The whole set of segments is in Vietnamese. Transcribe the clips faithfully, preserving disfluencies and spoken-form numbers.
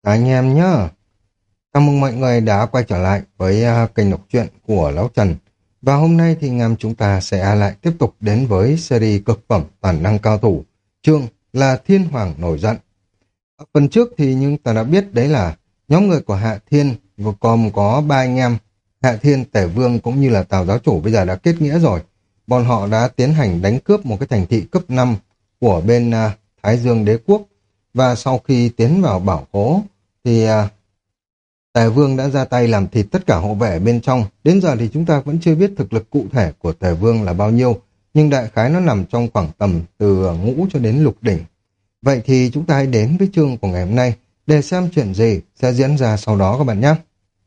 Anh em nhá. Chào mừng mọi người đã quay trở lại với à, kênh đọc truyện của Lão Trần. Và hôm nay thì ngàm chúng ta sẽ lại tiếp tục đến với series cực phẩm Toàn năng cao thủ. Chương là Thiên Hoàng nổi giận. Ở phần trước thì nhưng ta đã biết đấy là nhóm người của Hạ Thiên vừa gồm có ba anh em Hạ Thiên, Tể Vương cũng như là Tào giáo chủ bây giờ đã kết nghĩa rồi. Bọn họ đã tiến hành đánh cướp một cái thành thị cấp năm của bên à, Thái Dương Đế Quốc. Và sau khi tiến vào bảo khố thì à, Tề Vương đã ra tay làm thịt tất cả hộ vệ ở bên trong. Đến giờ thì chúng ta vẫn chưa biết thực lực cụ thể của Tề Vương là bao nhiêu, nhưng đại khái nó nằm trong khoảng tầm từ ngũ cho đến lục đỉnh. Vậy thì chúng ta hãy đến với chương của ngày hôm nay để xem chuyện gì sẽ diễn ra sau đó các bạn nhé.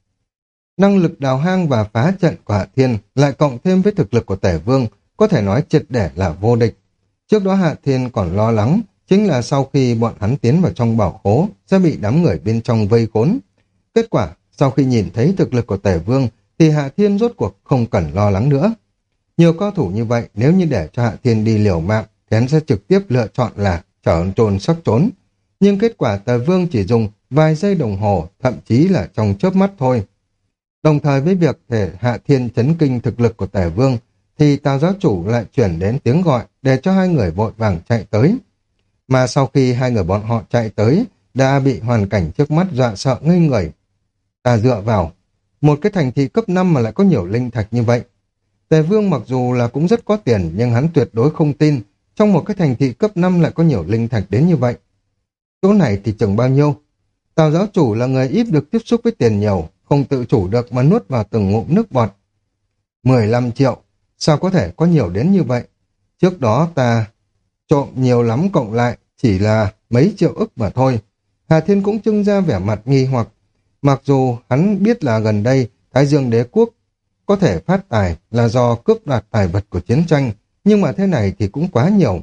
Năng lực đào hang và phá trận của Hạ Thiên lại cộng thêm với thực lực của Tề Vương có thể nói triệt để là vô địch. Trước đó Hạ Thiên còn lo lắng chính là sau khi bọn hắn tiến vào trong bảo khố sẽ bị đám người bên trong vây khốn. Kết quả, sau khi nhìn thấy thực lực của Tề Vương thì Hạ Thiên rốt cuộc không cần lo lắng nữa. Nhiều cao thủ như vậy nếu như để cho Hạ Thiên đi liều mạng thì hắn sẽ trực tiếp lựa chọn là trở trồn sắc trốn. Nhưng kết quả Tề Vương chỉ dùng vài giây đồng hồ, thậm chí là trong chớp mắt thôi. Đồng thời với việc thể Hạ Thiên chấn kinh thực lực của Tề Vương thì Tào giáo chủ lại chuyển đến tiếng gọi để cho hai người vội vàng chạy tới. Mà sau khi hai người bọn họ chạy tới đã bị hoàn cảnh trước mắt dọa sợ ngây người. Ta dựa vào một cái thành thị cấp năm mà lại có nhiều linh thạch như vậy. Tề Vương mặc dù là cũng rất có tiền nhưng hắn tuyệt đối không tin trong một cái thành thị cấp năm lại có nhiều linh thạch đến như vậy. Chỗ này thì chừng bao nhiêu? Tào giáo chủ là người ít được tiếp xúc với tiền nhiều, không tự chủ được mà nuốt vào từng ngụm nước bọt. mười lăm triệu, sao có thể có nhiều đến như vậy? Trước đó ta trộm nhiều lắm cộng lại chỉ là mấy triệu ức mà thôi. Hà Thiên cũng trưng ra vẻ mặt nghi hoặc. Mặc dù hắn biết là gần đây Thái Dương Đế Quốc có thể phát tài là do cướp đoạt tài vật của chiến tranh, nhưng mà thế này thì cũng quá nhiều.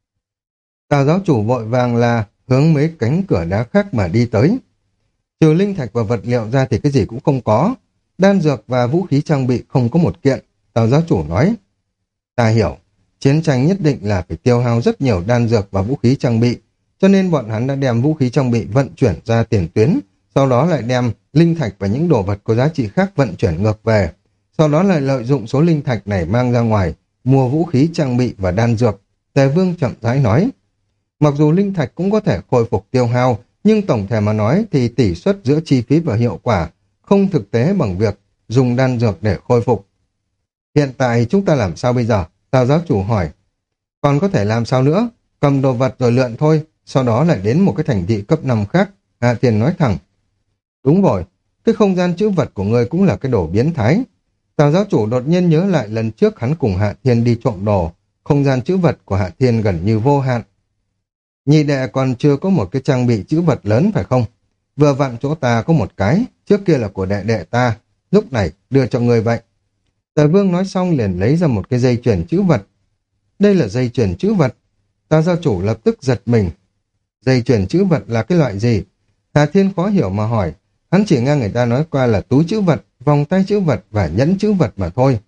Tào giáo chủ vội vàng là hướng mấy cánh cửa đá khác mà đi tới. Trừ linh thạch và vật liệu ra thì cái gì cũng không có. Đan dược và vũ khí trang bị không có một kiện. Tào giáo chủ nói, ta hiểu, chiến tranh nhất định là phải tiêu hao rất nhiều đan dược và vũ khí trang bị, cho nên bọn hắn đã đem vũ khí trang bị vận chuyển ra tiền tuyến, sau đó lại đem linh thạch và những đồ vật có giá trị khác vận chuyển ngược về, sau đó lại lợi dụng số linh thạch này mang ra ngoài, mua vũ khí trang bị và đan dược. Tề Vương chậm rãi nói, mặc dù linh thạch cũng có thể khôi phục tiêu hao, nhưng tổng thể mà nói thì tỷ suất giữa chi phí và hiệu quả không thực tế bằng việc dùng đan dược để khôi phục. Hiện tại chúng ta làm sao bây giờ? Tào giáo chủ hỏi. Còn có thể làm sao nữa? Cầm đồ vật rồi lượn thôi, sau đó lại đến một cái thành thị cấp năm khác. Hạ Thiên nói thẳng. Đúng rồi, cái không gian trữ vật của ngươi cũng là cái đồ biến thái. Tào giáo chủ đột nhiên nhớ lại lần trước hắn cùng Hạ Thiên đi trộm đồ, không gian trữ vật của Hạ Thiên gần như vô hạn. Nhị đệ còn chưa có một cái trang bị trữ vật lớn phải không? Vừa vặn chỗ ta có một cái, trước kia là của đệ đệ ta, lúc này đưa cho ngươi vậy. Tề Vương nói xong liền lấy ra một cái dây chuyền trữ vật. Đây là dây chuyền trữ vật. Tào gia chủ lập tức giật mình. Dây chuyền trữ vật là cái loại gì? Hà Thiên khó hiểu mà hỏi. Hắn chỉ nghe người ta nói qua là túi trữ vật, vòng tay trữ vật và nhẫn trữ vật mà thôi.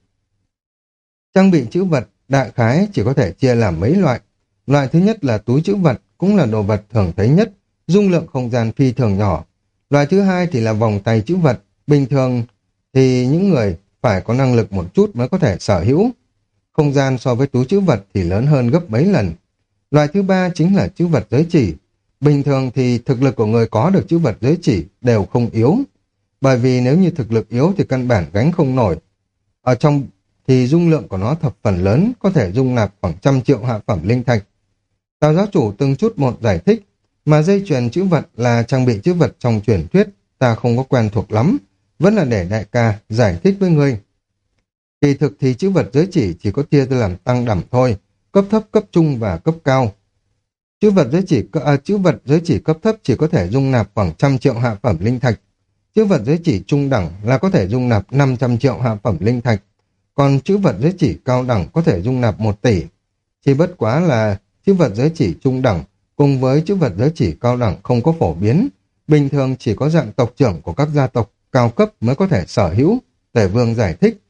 Trang bị trữ vật đại khái chỉ có thể chia làm mấy loại. Loại thứ nhất là túi trữ vật, cũng là đồ vật thường thấy nhất, dung lượng không gian phi thường nhỏ. Loại thứ hai thì là vòng tay trữ vật, bình thường thì những người phải có năng lực một chút mới có thể sở hữu. Không gian so với túi trữ vật thì lớn hơn gấp mấy lần. Loại thứ ba chính là trữ vật giới chỉ. Bình thường thì thực lực của người có được trữ vật giới chỉ đều không yếu. Bởi vì nếu như thực lực yếu thì căn bản gánh không nổi. Ở trong thì dung lượng của nó thập phần lớn, có thể dung nạp khoảng trăm triệu hạ phẩm linh thạch. Tào giáo chủ từng chút một giải thích, mà dây chuyền trữ vật là trang bị trữ vật trong truyền thuyết, ta không có quen thuộc lắm, vẫn là để đại ca giải thích với ngươi. Kỳ thực thì trữ vật giới chỉ chỉ có chia ra làm tăng đẳng thôi, cấp thấp, cấp trung và cấp cao. Chữ vật giới chỉ à, chữ vật giới chỉ cấp thấp chỉ có thể dung nạp khoảng trăm triệu hạ phẩm linh thạch. Chữ vật giới chỉ trung đẳng là có thể dung nạp năm trăm triệu hạ phẩm linh thạch. Còn chữ vật giới chỉ cao đẳng có thể dung nạp một tỷ. Chỉ bất quá là chữ vật giới chỉ trung đẳng cùng với chữ vật giới chỉ cao đẳng không có phổ biến. Bình thường chỉ có dạng tộc trưởng của các gia tộc cao cấp mới có thể sở hữu. Tề Vương giải thích.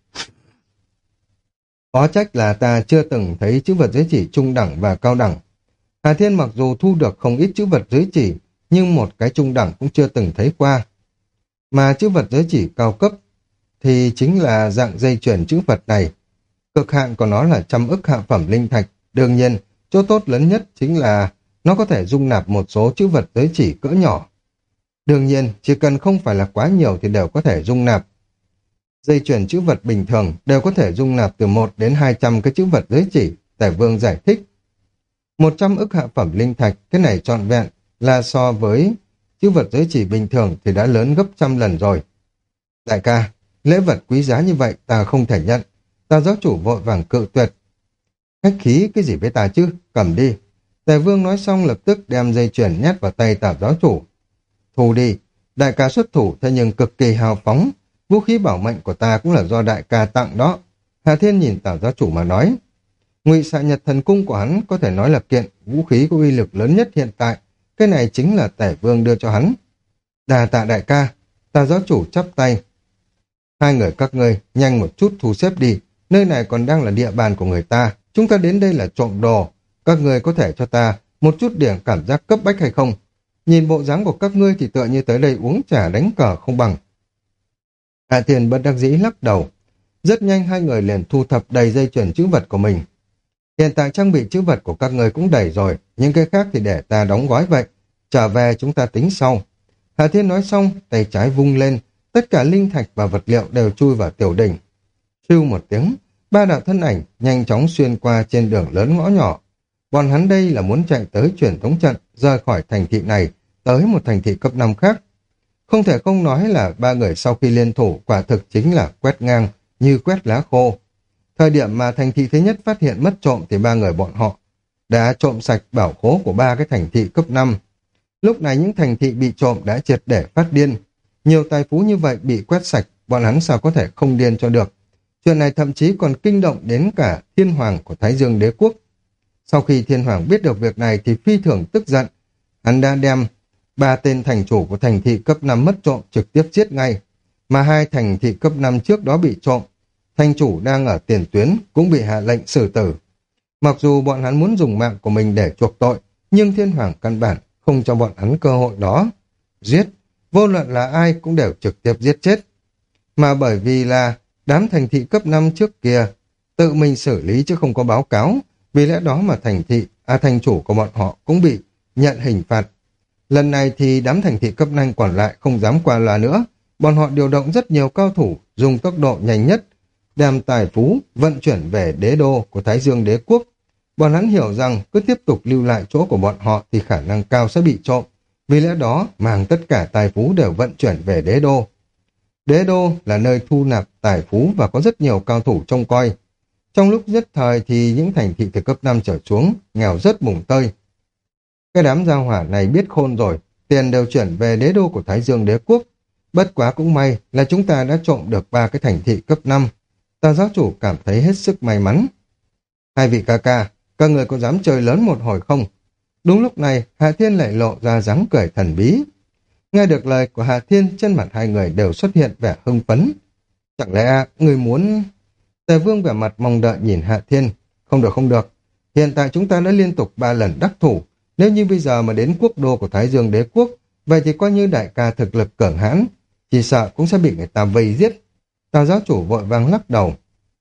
Có trách là ta chưa từng thấy chữ vật giới chỉ trung đẳng và cao đẳng. Hà Thiên mặc dù thu được không ít chữ vật giới chỉ, nhưng một cái trung đẳng cũng chưa từng thấy qua. Mà chữ vật giới chỉ cao cấp thì chính là dạng dây chuyền chữ vật này. Cực hạn của nó là trăm ức hạ phẩm linh thạch. Đương nhiên, chỗ tốt lớn nhất chính là nó có thể dung nạp một số chữ vật giới chỉ cỡ nhỏ. Đương nhiên, chỉ cần không phải là quá nhiều thì đều có thể dung nạp. Dây chuyền chữ vật bình thường đều có thể dung nạp từ một đến hai trăm cái chữ vật giới chỉ, Tề Vương giải thích. một trăm ức hạ phẩm linh thạch, cái này trọn vẹn là so với chữ vật giới chỉ bình thường thì đã lớn gấp trăm lần rồi. Đại ca, lễ vật quý giá như vậy ta không thể nhận. Ta giáo chủ vội vàng cự tuyệt. Khách khí cái gì với ta chứ, cầm đi. Tề Vương nói xong lập tức đem dây chuyền nhét vào tay tạp giáo chủ. Thu đi, đại ca xuất thủ thế nhưng cực kỳ hào phóng. Vũ khí bảo mệnh của ta cũng là do đại ca tặng đó. Hà Thiên nhìn tạp giáo chủ mà nói. Ngụy Xạ Nhật thần cung của hắn có thể nói là kiện vũ khí có uy lực lớn nhất hiện tại. Cái này chính là Tề Vương đưa cho hắn. Đà tạ đại ca, tạp giáo chủ chắp tay. Hai người các ngươi nhanh một chút thu xếp đi. Nơi này còn đang là địa bàn của người ta. Chúng ta đến đây là trộm đồ. Các ngươi có thể cho ta một chút điểm cảm giác cấp bách hay không? Nhìn bộ dáng của các ngươi thì tựa như tới đây uống trà đánh cờ không bằng. Hạ Thiên bất đắc dĩ lắc đầu. Rất nhanh hai người liền thu thập đầy dây chuyền chữ vật của mình. Hiện tại trang bị chữ vật của các ngươi cũng đầy rồi, những cái khác thì để ta đóng gói vậy. Trở về chúng ta tính sau. Hạ Thiên nói xong, tay trái vung lên, tất cả linh thạch và vật liệu đều chui vào tiểu đỉnh. Siêu một tiếng, ba đạo thân ảnh nhanh chóng xuyên qua trên đường lớn ngõ nhỏ. Bọn hắn đây là muốn chạy tới truyền thống trận, rời khỏi thành thị này, tới một thành thị cấp năm khác. Không thể không nói là ba người sau khi liên thủ quả thực chính là quét ngang, như quét lá khô. Thời điểm mà thành thị thứ nhất phát hiện mất trộm thì ba người bọn họ đã trộm sạch bảo khố của ba cái thành thị cấp năm. Lúc này những thành thị bị trộm đã triệt để phát điên. Nhiều tài phú như vậy bị quét sạch, bọn hắn sao có thể không điên cho được. Chuyện này thậm chí còn kinh động đến cả thiên hoàng của Thái Dương Đế Quốc. Sau khi thiên hoàng biết được việc này thì phi thường tức giận. Hắn đã đem ba tên thành chủ của thành thị cấp năm mất trộm trực tiếp giết ngay. Mà hai thành thị cấp năm trước đó bị trộm. Thành chủ đang ở tiền tuyến cũng bị hạ lệnh xử tử. Mặc dù bọn hắn muốn dùng mạng của mình để chuộc tội, nhưng thiên hoàng căn bản không cho bọn hắn cơ hội đó. Giết, vô luận là ai cũng đều trực tiếp giết chết. Mà bởi vì là đám thành thị cấp năm trước kia tự mình xử lý chứ không có báo cáo, vì lẽ đó mà thành thị, à thành chủ của bọn họ cũng bị nhận hình phạt. Lần này thì đám thành thị cấp năm còn lại không dám qua loa nữa, bọn họ điều động rất nhiều cao thủ dùng tốc độ nhanh nhất, đem tài phú vận chuyển về đế đô của Thái Dương Đế Quốc. Bọn hắn hiểu rằng cứ tiếp tục lưu lại chỗ của bọn họ thì khả năng cao sẽ bị trộm, vì lẽ đó mang tất cả tài phú đều vận chuyển về đế đô. Đế đô là nơi thu nạp tài phú và có rất nhiều cao thủ trông coi. Trong lúc nhất thời thì những thành thị từ cấp năm trở xuống, nghèo rất mùng tơi. Cái đám gia hỏa này biết khôn rồi, tiền đều chuyển về đế đô của Thái Dương Đế Quốc. Bất quá cũng may là chúng ta đã trộm được ba cái thành thị cấp năm. Tà giáo chủ cảm thấy hết sức may mắn. Hai vị ca ca, các người có dám chơi lớn một hồi không? Đúng lúc này, Hạ Thiên lại lộ ra dáng cười thần bí. Nghe được lời của Hạ Thiên, trên mặt hai người đều xuất hiện vẻ hưng phấn. Chẳng lẽ người muốn... Tề Vương vẻ mặt mong đợi nhìn Hạ Thiên. Không được không được. Hiện tại chúng ta đã liên tục ba lần đắc thủ. Nếu như bây giờ mà đến quốc đô của Thái Dương Đế Quốc, vậy thì coi như đại ca thực lực cường hãn, chỉ sợ cũng sẽ bị người ta vây giết. Tào giáo chủ vội vàng lắc đầu.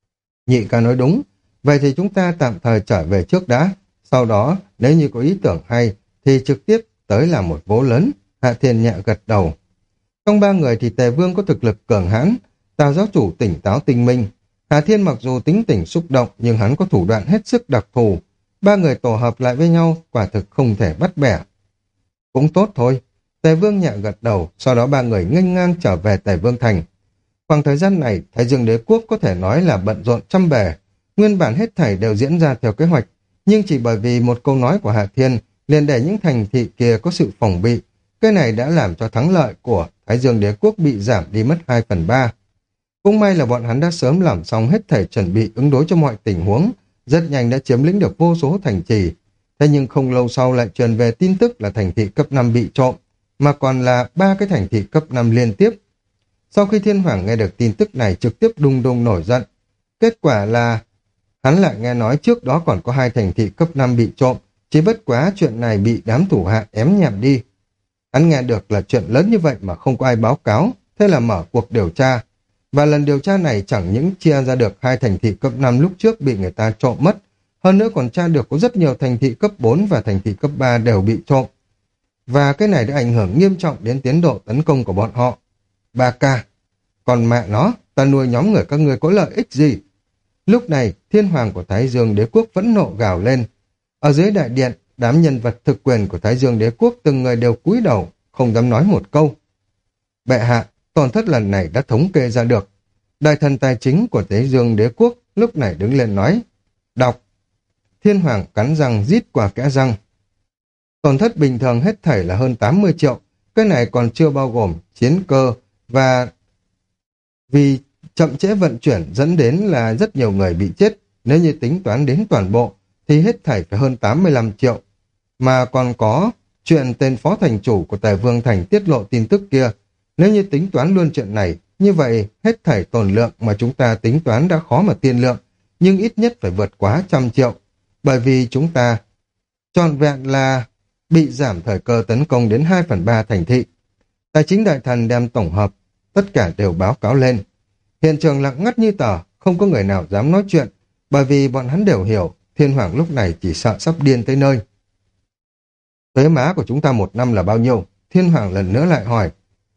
Nhị ca nói đúng. Vậy thì chúng ta tạm thời trở về trước đã. Sau đó, nếu như có ý tưởng hay, thì trực tiếp tới làm một vố lớn. Hạ Thiên nhẹ gật đầu. Trong ba người thì Tề Vương có thực lực cường hãn, Tào giáo chủ tỉnh táo tinh minh. Hạ Thiên mặc dù tính tình xúc động, nhưng hắn có thủ đoạn hết sức đặc thù. Ba người tổ hợp lại với nhau, quả thực không thể bắt bẻ. Cũng tốt thôi. Tề Vương nhẹ gật đầu, sau đó ba người nghênh ngang trở về Tề Vương Thành. Khoảng thời gian này, Thái Dương Đế Quốc có thể nói là bận rộn trăm bề. Nguyên bản hết thảy đều diễn ra theo kế hoạch, nhưng chỉ bởi vì một câu nói của Hạ Thiên liền để những thành thị kia có sự phòng bị. Cái này đã làm cho thắng lợi của Thái Dương Đế Quốc bị giảm đi mất hai phần ba. Cũng may là bọn hắn đã sớm làm xong hết thảy chuẩn bị ứng đối cho mọi tình huống, rất nhanh đã chiếm lĩnh được vô số thành trì. Thế nhưng không lâu sau lại truyền về tin tức là thành thị cấp năm bị trộm, mà còn là ba cái thành thị cấp năm liên tiếp. Sau khi Thiên Hoàng nghe được tin tức này trực tiếp đùng đùng nổi giận. Kết quả là hắn lại nghe nói trước đó còn có hai thành thị cấp năm bị trộm, chỉ bất quá chuyện này bị đám thủ hạ ém nhẹm đi. Hắn nghe được là chuyện lớn như vậy mà không có ai báo cáo, thế là mở cuộc điều tra. Và lần điều tra này chẳng những chia ra được hai thành thị cấp năm lúc trước bị người ta trộm mất, hơn nữa còn tra được có rất nhiều thành thị cấp bốn và thành thị cấp ba đều bị trộm. Và cái này đã ảnh hưởng nghiêm trọng đến tiến độ tấn công của bọn họ. Ba ca, còn mẹ nó, ta nuôi nhóm người các ngươi có lợi ích gì? Lúc này, thiên hoàng của Thái Dương Đế Quốc phẫn nộ gào lên. Ở dưới đại điện, đám nhân vật thực quyền của Thái Dương Đế Quốc từng người đều cúi đầu, không dám nói một câu. Bệ hạ, tổn thất lần này đã thống kê ra được. Đại thần tài chính của Thái Dương Đế Quốc lúc này đứng lên nói. Đọc. Thiên hoàng cắn răng rít qua kẽ răng. Tổn thất bình thường hết thảy là hơn tám mươi triệu, cái này còn chưa bao gồm chiến cơ và vì chậm trễ vận chuyển dẫn đến là rất nhiều người bị chết. Nếu như tính toán đến toàn bộ thì hết thảy phải hơn tám mươi lăm triệu. Mà còn có chuyện tên phó thành chủ của Tề Vương Thành tiết lộ tin tức kia. Nếu như tính toán luôn chuyện này, như vậy hết thảy tổn lượng mà chúng ta tính toán đã khó mà tiên lượng, nhưng ít nhất phải vượt quá trăm triệu. Bởi vì chúng ta trọn vẹn là bị giảm thời cơ tấn công đến hai phần ba thành thị. Tài chính đại thần đem tổng hợp, tất cả đều báo cáo lên. Hiện trường lặng ngắt như tờ, không có người nào dám nói chuyện, bởi vì bọn hắn đều hiểu thiên hoàng lúc này chỉ sợ sắp điên tới nơi. Thuế má của chúng ta một năm là bao nhiêu? Thiên hoàng lần nữa lại hỏi.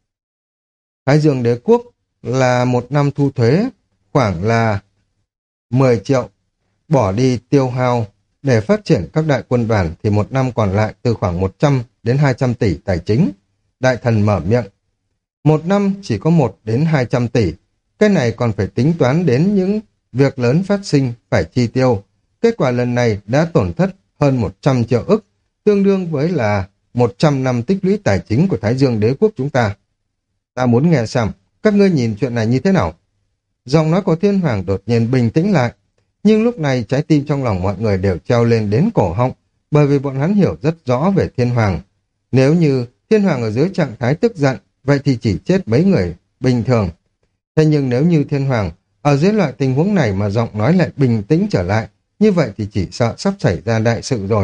Thái Dương Đế Quốc là một năm thu thuế khoảng là mười triệu, bỏ đi tiêu hao để phát triển các đại quân đoàn thì một năm còn lại từ khoảng một trăm đến hai trăm tỷ tài chính. Đại thần mở miệng. Một năm chỉ có một đến hai trăm tỷ. Cái này còn phải tính toán đến những việc lớn phát sinh phải chi tiêu. Kết quả lần này đã tổn thất hơn một trăm triệu ức, tương đương với là một trăm năm tích lũy tài chính của Thái Dương Đế Quốc chúng ta. Ta muốn nghe xem, các ngươi nhìn chuyện này như thế nào? Giọng nói của thiên hoàng đột nhiên bình tĩnh lại. Nhưng lúc này trái tim trong lòng mọi người đều treo lên đến cổ họng, bởi vì bọn hắn hiểu rất rõ về thiên hoàng. Nếu như thiên hoàng ở dưới trạng thái tức giận, vậy thì chỉ chết mấy người bình thường. Thế nhưng nếu như thiên hoàng ở dưới loại tình huống này mà giọng nói lại bình tĩnh trở lại, như vậy thì chỉ sợ sắp xảy ra đại sự rồi.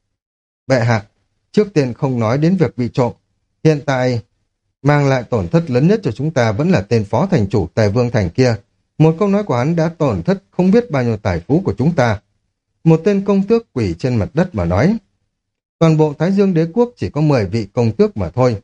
Bệ hạ, trước tiên không nói đến việc bị trộm, hiện tại mang lại tổn thất lớn nhất cho chúng ta vẫn là tên phó thành chủ Tề Vương Thành kia. Một câu nói của hắn đã tổn thất không biết bao nhiêu tài phú của chúng ta. Một tên công tước quỳ trên mặt đất mà nói. Toàn bộ Thái Dương Đế Quốc chỉ có mười vị công tước mà thôi.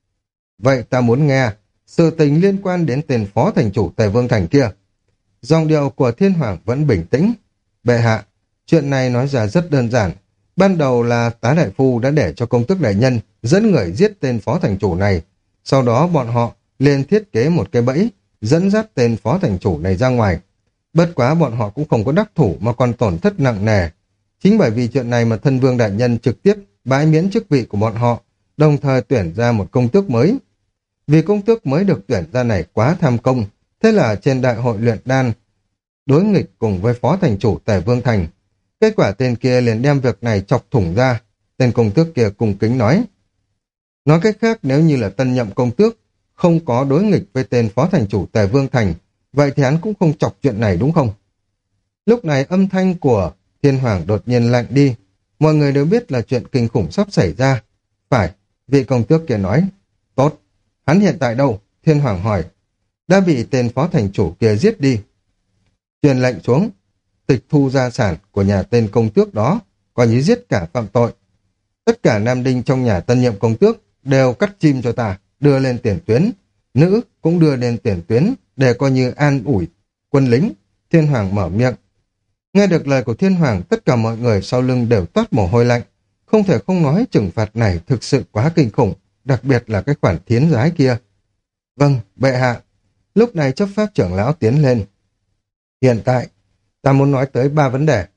Vậy ta muốn nghe sự tình liên quan đến tên phó thành chủ Tề Vương Thành kia. Dòng điệu của thiên hoàng vẫn bình tĩnh. Bệ hạ, chuyện này nói ra rất đơn giản. Ban đầu là tá đại phu đã để cho công tước đại nhân dẫn người giết tên phó thành chủ này. Sau đó bọn họ liền thiết kế một cái bẫy dẫn dắt tên phó thành chủ này ra ngoài. Bất quá bọn họ cũng không có đắc thủ mà còn tổn thất nặng nề. Chính bởi vì chuyện này mà thân vương đại nhân trực tiếp bãi miễn chức vị của bọn họ, đồng thời tuyển ra một công tước mới. Vì công tước mới được tuyển ra này quá tham công, thế là trên đại hội luyện đan đối nghịch cùng với phó thành chủ Tề Vương Thành. Kết quả tên kia liền đem việc này chọc thủng ra. Tên công tước kia cung kính nói. Nói cách khác, nếu như là tân nhậm công tước không có đối nghịch với tên phó thành chủ Tề Vương Thành, vậy thì hắn cũng không chọc chuyện này đúng không? Lúc này âm thanh của thiên hoàng đột nhiên lạnh đi. Mọi người đều biết là chuyện kinh khủng sắp xảy ra. Phải, vị công tước kia nói. Tốt, hắn hiện tại đâu? Thiên hoàng hỏi. Đã bị tên phó thành chủ kia giết đi. Truyền lệnh xuống, tịch thu gia sản của nhà tên công tước đó, coi như giết cả phạm tội. Tất cả nam đinh trong nhà tân nhiệm công tước đều cắt chim cho ta, đưa lên tiền tuyến. Nữ cũng đưa lên tiền tuyến để coi như an ủi quân lính. Thiên hoàng mở miệng. Nghe được lời của thiên hoàng, tất cả mọi người sau lưng đều toát mồ hôi lạnh. Không thể không nói trừng phạt này thực sự quá kinh khủng, đặc biệt là cái khoản thiến giái kia. Vâng, bệ hạ. Lúc này chấp pháp trưởng lão tiến lên. Hiện tại, ta muốn nói tới ba vấn đề.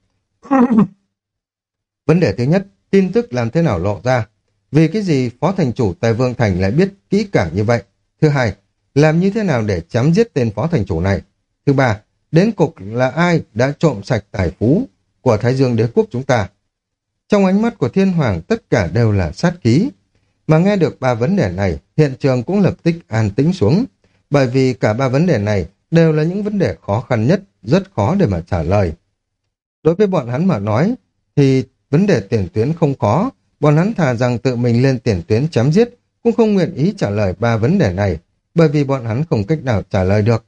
Vấn đề thứ nhất, tin tức làm thế nào lộ ra? Vì cái gì phó thành chủ Tề Vương Thành lại biết kỹ càng như vậy? Thứ hai, làm như thế nào để chém giết tên phó thành chủ này? Thứ ba, đến cục là ai đã trộm sạch tài phú của Thái Dương Đế Quốc chúng ta? Trong ánh mắt của thiên hoàng tất cả đều là sát khí. Mà nghe được ba vấn đề này, hiện trường cũng lập tức an tĩnh xuống. Bởi vì cả ba vấn đề này đều là những vấn đề khó khăn nhất, rất khó để mà trả lời. Đối với bọn hắn mà nói, thì vấn đề tiền tuyến không có, bọn hắn thà rằng tự mình lên tiền tuyến chém giết, cũng không nguyện ý trả lời ba vấn đề này, bởi vì bọn hắn không cách nào trả lời được.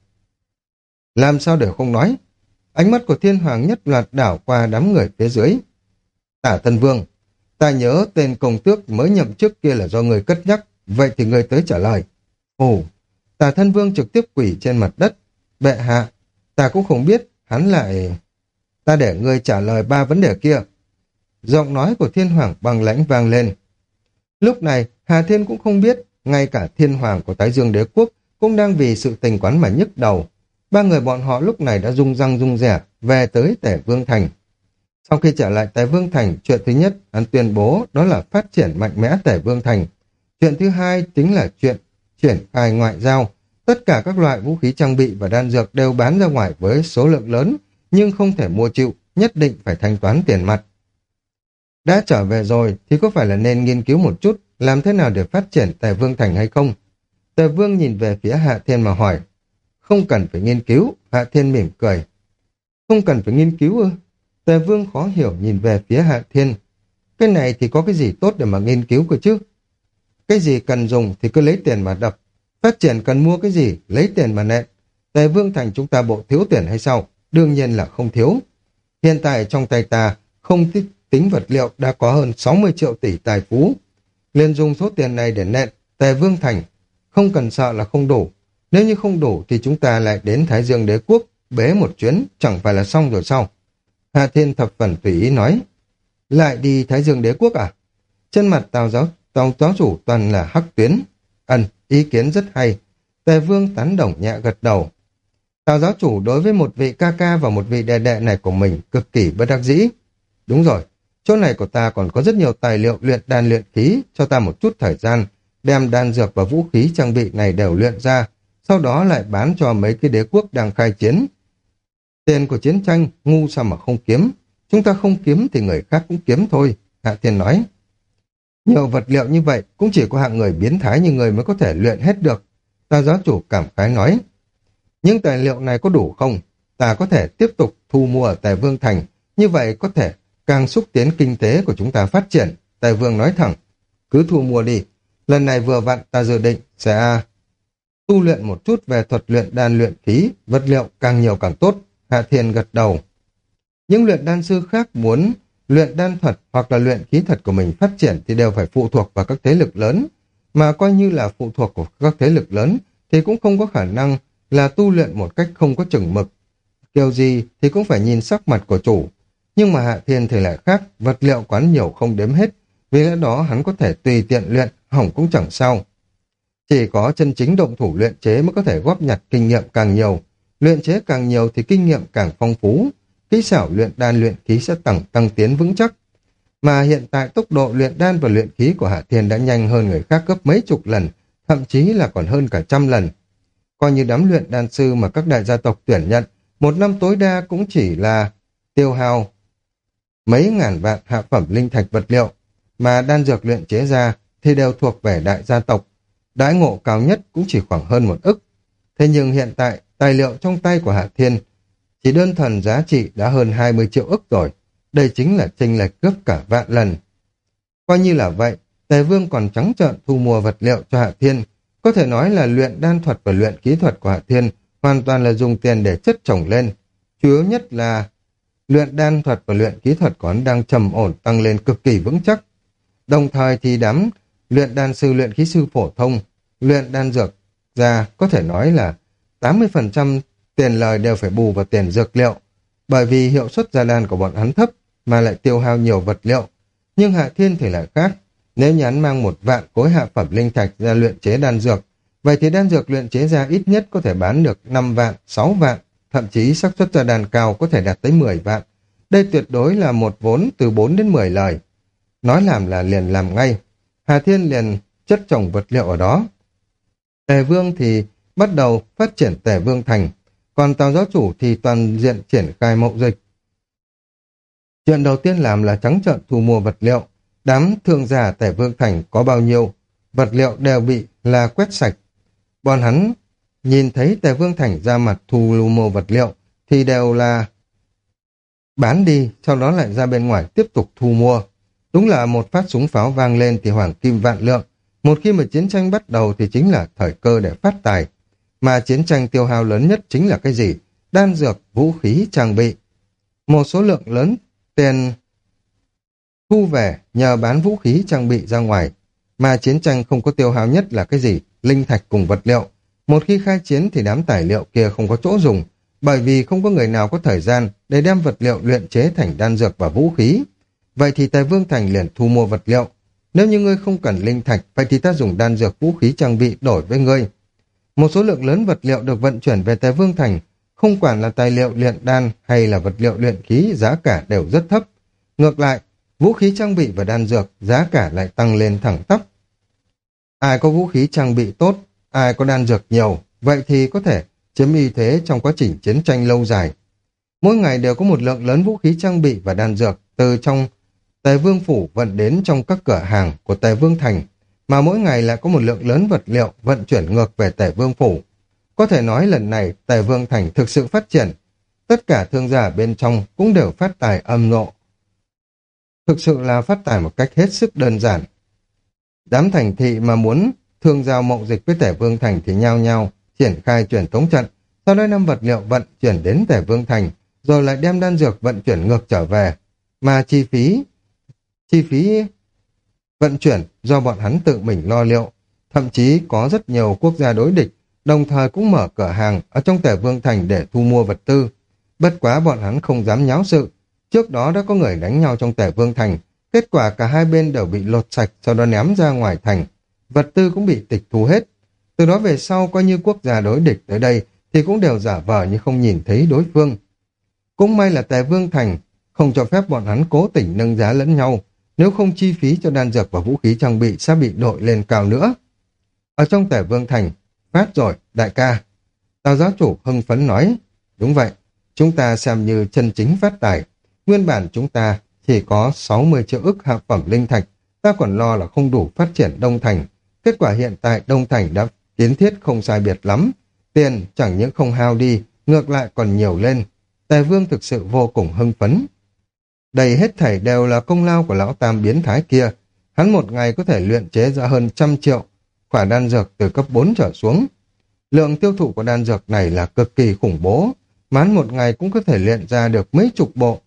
Làm sao để không nói? Ánh mắt của Thiên Hoàng nhất loạt đảo qua đám người phía dưới. Tả Thân Vương, ta nhớ tên công tước mới nhậm chức kia là do người cất nhắc, vậy thì người tới trả lời. Ồ, Tả Thân Vương trực tiếp quỳ trên mặt đất. Bệ hạ, ta cũng không biết, hắn lại... Ta để ngươi trả lời ba vấn đề kia. Giọng nói của Thiên Hoàng băng lãnh vang lên. Lúc này, Hà Thiên cũng không biết, ngay cả Thiên Hoàng của Thái Dương Đế Quốc cũng đang vì sự tình quán mà nhức đầu. Ba người bọn họ lúc này đã rung răng rung rẻ về tới Tề Vương Thành. Sau khi trở lại Tề Vương Thành, chuyện thứ nhất hắn tuyên bố đó là phát triển mạnh mẽ Tề Vương Thành. Chuyện thứ hai chính là chuyện triển khai ngoại giao. Tất cả các loại vũ khí trang bị và đan dược đều bán ra ngoài với số lượng lớn, nhưng không thể mua chịu, nhất định phải thanh toán tiền mặt. Đã trở về rồi thì có phải là nên nghiên cứu một chút làm thế nào để phát triển Tề Vương Thành hay không? Tề Vương nhìn về phía Hạ Thiên mà hỏi. Không cần phải nghiên cứu, Hạ Thiên mỉm cười. Không cần phải nghiên cứu ư? Tề Vương khó hiểu nhìn về phía Hạ Thiên. Cái này thì có cái gì tốt để mà nghiên cứu cơ chứ? Cái gì cần dùng thì cứ lấy tiền mà đập. Phát triển cần mua cái gì, lấy tiền mà nện. Tề Vương Thành chúng ta bộ thiếu tiền hay sao? Đương nhiên là không thiếu. Hiện tại trong tay ta không tính vật liệu đã có hơn sáu mươi triệu tỷ tài phú. Liền dùng số tiền này để nện Tề Vương Thành. Không cần sợ là không đủ. Nếu như không đủ thì chúng ta lại đến Thái Dương Đế Quốc bế một chuyến, chẳng phải là xong rồi sao? Hà Thiên thập phần tùy ý nói. Lại đi Thái Dương Đế Quốc à? Trên mặt Tào giáo, Tào giáo chủ toàn là hắc tuyến. Ân, ý kiến rất hay. Tề Vương tán đồng nhẹ gật đầu. Tào giáo chủ đối với một vị ca ca và một vị đệ đệ này của mình cực kỳ bất đắc dĩ. Đúng rồi, chỗ này của ta còn có rất nhiều tài liệu luyện đan luyện khí, cho ta một chút thời gian, đem đan dược và vũ khí trang bị này đều luyện ra, sau đó lại bán cho mấy cái đế quốc đang khai chiến. Tiền của chiến tranh, ngu sao mà không kiếm, chúng ta không kiếm thì người khác cũng kiếm thôi, Hạ Thiên nói. Nhiều vật liệu như vậy cũng chỉ có hạng người biến thái như người mới có thể luyện hết được, Tào giáo chủ cảm khái nói. Những tài liệu này có đủ không? Ta có thể tiếp tục thu mua ở Tề Vương Thành, như vậy có thể càng xúc tiến kinh tế của chúng ta phát triển. Tề Vương nói thẳng, cứ thu mua đi. Lần này vừa vặn ta dự định sẽ tu luyện một chút về thuật luyện đan luyện khí, vật liệu càng nhiều càng tốt. Hạ Thiên gật đầu. Những luyện đan sư khác muốn luyện đan thuật hoặc là luyện khí thuật của mình phát triển thì đều phải phụ thuộc vào các thế lực lớn, mà coi như là phụ thuộc của các thế lực lớn thì cũng không có khả năng là tu luyện một cách không có chừng mực. Kiểu gì thì cũng phải nhìn sắc mặt của chủ. Nhưng mà Hạ Thiên thì lại khác, vật liệu quán nhiều không đếm hết, vì lẽ đó hắn có thể tùy tiện luyện, hỏng cũng chẳng sao. Chỉ có chân chính động thủ luyện chế mới có thể góp nhặt kinh nghiệm càng nhiều. Luyện chế càng nhiều thì kinh nghiệm càng phong phú, kỹ xảo luyện đan luyện khí sẽ tăng tăng tiến vững chắc. Mà hiện tại tốc độ luyện đan và luyện khí của Hạ Thiên đã nhanh hơn người khác gấp mấy chục lần, thậm chí là còn hơn cả trăm lần. Coi như đám luyện đan sư mà các đại gia tộc tuyển nhận, một năm tối đa cũng chỉ là tiêu hao mấy ngàn vạn hạ phẩm linh thạch vật liệu, mà đan dược luyện chế ra thì đều thuộc về đại gia tộc. Đãi ngộ cao nhất cũng chỉ khoảng hơn một ức. Thế nhưng hiện tại, tài liệu trong tay của Hạ Thiên chỉ đơn thuần giá trị đã hơn hai mươi triệu ức rồi. Đây chính là chênh lệch gấp cả vạn lần. Coi như là vậy, Tề Vương còn trắng trợn thu mua vật liệu cho Hạ Thiên. Có thể nói là luyện đan thuật và luyện kỹ thuật của Hạ Thiên hoàn toàn là dùng tiền để chất chồng lên. Chủ yếu nhất là luyện đan thuật và luyện kỹ thuật của hắn đang trầm ổn tăng lên cực kỳ vững chắc. Đồng thời thì đám luyện đan sư luyện khí sư phổ thông, luyện đan dược ra có thể nói là tám mươi phần trăm tiền lời đều phải bù vào tiền dược liệu, bởi vì hiệu suất ra đan của bọn hắn thấp mà lại tiêu hao nhiều vật liệu. Nhưng Hạ Thiên thì lại khác. Nếu như hắn mang một vạn khối hạ phẩm linh thạch ra luyện chế đan dược, vậy thì đan dược luyện chế ra ít nhất có thể bán được năm vạn, sáu vạn, thậm chí xác suất ra đan cao có thể đạt tới mười vạn. Đây tuyệt đối là một vốn từ bốn đến mười lời. Nói làm là liền làm ngay. Hà Thiên liền chất trồng vật liệu ở đó. Tề Vương thì bắt đầu phát triển Tề Vương Thành, còn Tào giáo chủ thì toàn diện triển khai mậu dịch. Chuyện đầu tiên làm là trắng trợn thu mua vật liệu. Đám thương gia Tề Vương Thành có bao nhiêu vật liệu đều bị là quét sạch. Bọn hắn nhìn thấy Tề Vương Thành ra mặt thu mua vật liệu thì đều là bán đi, sau đó lại ra bên ngoài tiếp tục thu mua. Đúng là một phát súng pháo vang lên thì hoàng kim vạn lượng, Một khi mà chiến tranh bắt đầu thì chính là thời cơ để phát tài. Mà chiến tranh tiêu hao lớn nhất chính là cái gì? Đan dược, vũ khí, trang bị. Một số lượng lớn tiền thu về nhờ bán vũ khí trang bị ra ngoài. Mà chiến tranh không có tiêu hao nhất là cái gì? Linh thạch cùng vật liệu. Một khi khai chiến thì đám tài liệu kia không có chỗ dùng, bởi vì không có người nào có thời gian để đem vật liệu luyện chế thành đan dược và vũ khí. Vậy thì Tề Vương Thành liền thu mua vật liệu. Nếu như ngươi không cần linh thạch, vậy thì ta dùng đan dược vũ khí trang bị đổi với ngươi. Một số lượng lớn vật liệu được vận chuyển về Tề Vương Thành, không quản là tài liệu luyện đan hay là vật liệu luyện khí, giá cả đều rất thấp. Ngược lại, vũ khí trang bị và đan dược, giá cả lại tăng lên thẳng tắp. Ai có vũ khí trang bị tốt, ai có đan dược nhiều, vậy thì có thể chiếm ưu thế trong quá trình chiến tranh lâu dài. Mỗi ngày đều có một lượng lớn vũ khí trang bị và đan dược từ trong Tề Vương Phủ vận đến trong các cửa hàng của Tề Vương Thành, mà mỗi ngày lại có một lượng lớn vật liệu vận chuyển ngược về Tề Vương Phủ. Có thể nói lần này Tề Vương Thành thực sự phát triển, tất cả thương gia bên trong cũng đều phát tài âm nộ. Thực sự là phát tài một cách hết sức đơn giản. Đám thành thị mà muốn thương giao mậu dịch với Tề Vương Thành thì nhao nhao triển khai truyền tống trận, sau đó năm vật liệu vận chuyển đến Tề Vương Thành, rồi lại đem đan dược vận chuyển ngược trở về. Mà chi phí chi phí vận chuyển do bọn hắn tự mình lo liệu. Thậm chí có rất nhiều quốc gia đối địch đồng thời cũng mở cửa hàng ở trong Tề Vương Thành để thu mua vật tư. Bất quá bọn hắn không dám nháo sự. Trước đó đã có người đánh nhau trong Tề Vương Thành, kết quả cả hai bên đều bị lột sạch, sau đó ném ra ngoài thành. Vật tư cũng bị tịch thu hết. Từ đó về sau, coi như quốc gia đối địch tới đây thì cũng đều giả vờ như không nhìn thấy đối phương. Cũng may là Tề Vương Thành không cho phép bọn hắn cố tình nâng giá lẫn nhau, nếu không chi phí cho đan dược và vũ khí trang bị sẽ bị đội lên cao nữa. Ở trong Tề Vương Thành, phát rồi, đại ca. Tào giáo chủ hưng phấn nói, đúng vậy, chúng ta xem như chân chính phát tài. Nguyên bản chúng ta chỉ có sáu mươi triệu ức hạ phẩm linh thạch, ta còn lo là không đủ phát triển Đông Thành. Kết quả hiện tại Đông Thành đã kiến thiết không sai biệt lắm. Tiền chẳng những không hao đi, ngược lại còn nhiều lên. Tề Vương thực sự vô cùng hưng phấn. Đây hết thảy đều là công lao của lão tam biến thái kia. Hắn một ngày có thể luyện chế ra hơn trăm triệu quả đan dược từ cấp bốn trở xuống. Lượng tiêu thụ của đan dược này là cực kỳ khủng bố. Mán một ngày cũng có thể luyện ra được mấy chục bộ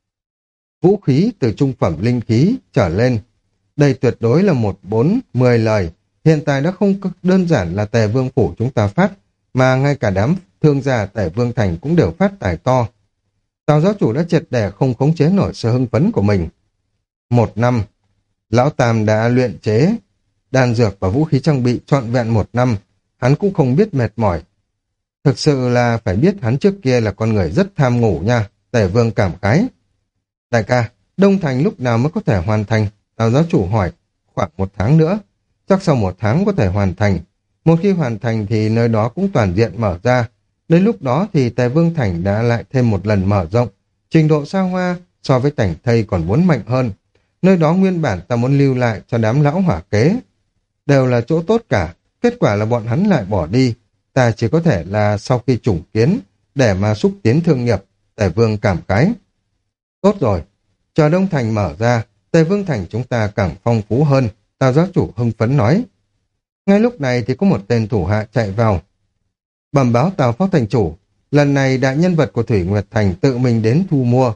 vũ khí từ trung phẩm linh khí trở lên. Đây tuyệt đối là một bốn, mười lời. Hiện tại đã không đơn giản là Tề Vương Phủ chúng ta phát, mà ngay cả đám thương gia Tề Vương Thành cũng đều phát tài to. Tào giáo chủ đã triệt để không khống chế nổi sự hưng phấn của mình. Một năm, lão tam đã luyện chế đan dược và vũ khí trang bị trọn vẹn một năm, hắn cũng không biết mệt mỏi. Thực sự là phải biết hắn trước kia là con người rất tham ngủ nha, Tề Vương cảm khái. Đại ca, Đông Thành lúc nào mới có thể hoàn thành? Tào giáo chủ hỏi. Khoảng một tháng nữa. Chắc sau một tháng có thể hoàn thành. Một khi hoàn thành thì nơi đó cũng toàn diện mở ra. Đến lúc đó thì Tề Vương Thành đã lại thêm một lần mở rộng. Trình độ xa hoa so với Cảnh Thây còn muốn mạnh hơn. Nơi đó nguyên bản ta muốn lưu lại cho đám lão hỏa kế. Đều là chỗ tốt cả. Kết quả là bọn hắn lại bỏ đi. Ta chỉ có thể là sau khi chủng kiến để mà xúc tiến thương nghiệp. Tề Vương cảm khái. Tốt rồi. Chờ Đông Thành mở ra, Tề Vương Thành chúng ta càng phong phú hơn. Tào giáo chủ hưng phấn nói. Ngay lúc này thì có một tên thủ hạ chạy vào. Bẩm báo Tào Phó Thành chủ, lần này đại nhân vật của Thủy Nguyệt Thành tự mình đến thu mua.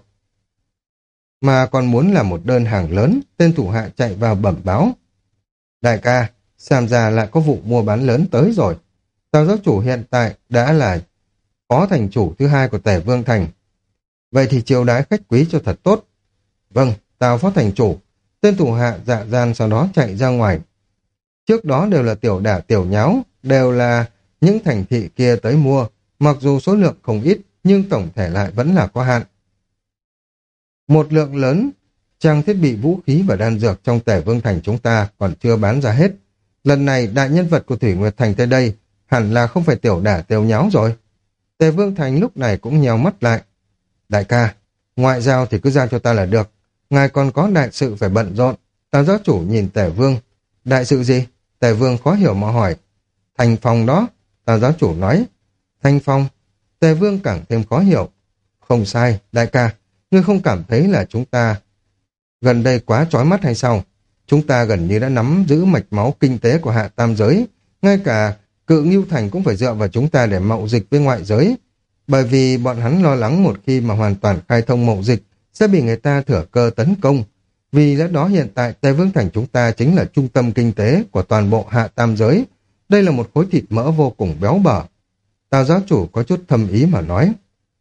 Mà còn muốn là một đơn hàng lớn, tên thủ hạ chạy vào bẩm báo. Đại ca, xem ra lại có vụ mua bán lớn tới rồi. Tào giáo chủ hiện tại đã là phó thành chủ thứ hai của Tề Vương Thành. Vậy thì chiêu đãi khách quý cho thật tốt. Vâng, Tào Phó Thành chủ. Tên thủ hạ dạ gian sau đó chạy ra ngoài. Trước đó đều là tiểu đả tiểu nháo, đều là những thành thị kia tới mua. Mặc dù số lượng không ít, nhưng tổng thể lại vẫn là có hạn. Một lượng lớn trang thiết bị vũ khí và đan dược trong Tề Vương Thành chúng ta còn chưa bán ra hết. Lần này đại nhân vật của Thủy Nguyệt Thành tới đây hẳn là không phải tiểu đả tiểu nháo rồi. Tề Vương Thành lúc này cũng nheo mắt lại. Đại ca, ngoại giao thì cứ giao cho ta là được. Ngài còn có đại sự phải bận rộn. Tào giáo chủ nhìn Tề Vương. Đại sự gì? Tề Vương khó hiểu mà hỏi. Thành Phong đó. Tào giáo chủ nói. Thành Phong. Tề Vương càng thêm khó hiểu. Không sai, đại ca. Ngươi không cảm thấy là chúng ta gần đây quá chói mắt hay sao? Chúng ta gần như đã nắm giữ mạch máu kinh tế của hạ tam giới, ngay cả Cự Ngưu Thành cũng phải dựa vào chúng ta để mậu dịch với ngoại giới, bởi vì bọn hắn lo lắng một khi mà hoàn toàn khai thông mậu dịch sẽ bị người ta thừa cơ tấn công. Vì lẽ đó hiện tại Tề Vương Thành chúng ta chính là trung tâm kinh tế của toàn bộ hạ tam giới. Đây là một khối thịt mỡ vô cùng béo bở. Tào giáo chủ có chút thâm ý mà nói.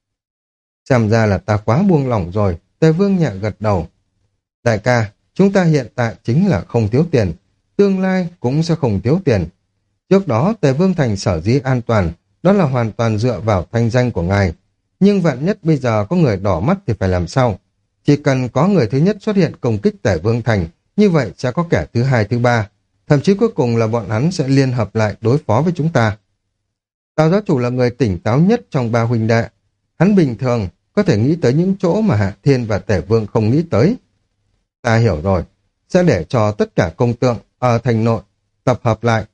Xem ra là ta quá buông lỏng rồi. Tề Vương nhẹ gật đầu. Đại ca, chúng ta hiện tại chính là không thiếu tiền, tương lai cũng sẽ không thiếu tiền. Trước đó Tề Vương Thành sở dĩ an toàn, đó là hoàn toàn dựa vào thanh danh của ngài. Nhưng vạn nhất bây giờ có người đỏ mắt thì phải làm sao? Chỉ cần có người thứ nhất xuất hiện công kích Tề Vương Thành, như vậy sẽ có kẻ thứ hai, thứ ba. Thậm chí cuối cùng là bọn hắn sẽ liên hợp lại đối phó với chúng ta. Tào giáo chủ là người tỉnh táo nhất trong ba huynh đệ. Hắn bình thường có thể nghĩ tới những chỗ mà Hạ Thiên và Tề Vương không nghĩ tới. Ta hiểu rồi, sẽ để cho tất cả công tượng ở thành nội tập hợp lại.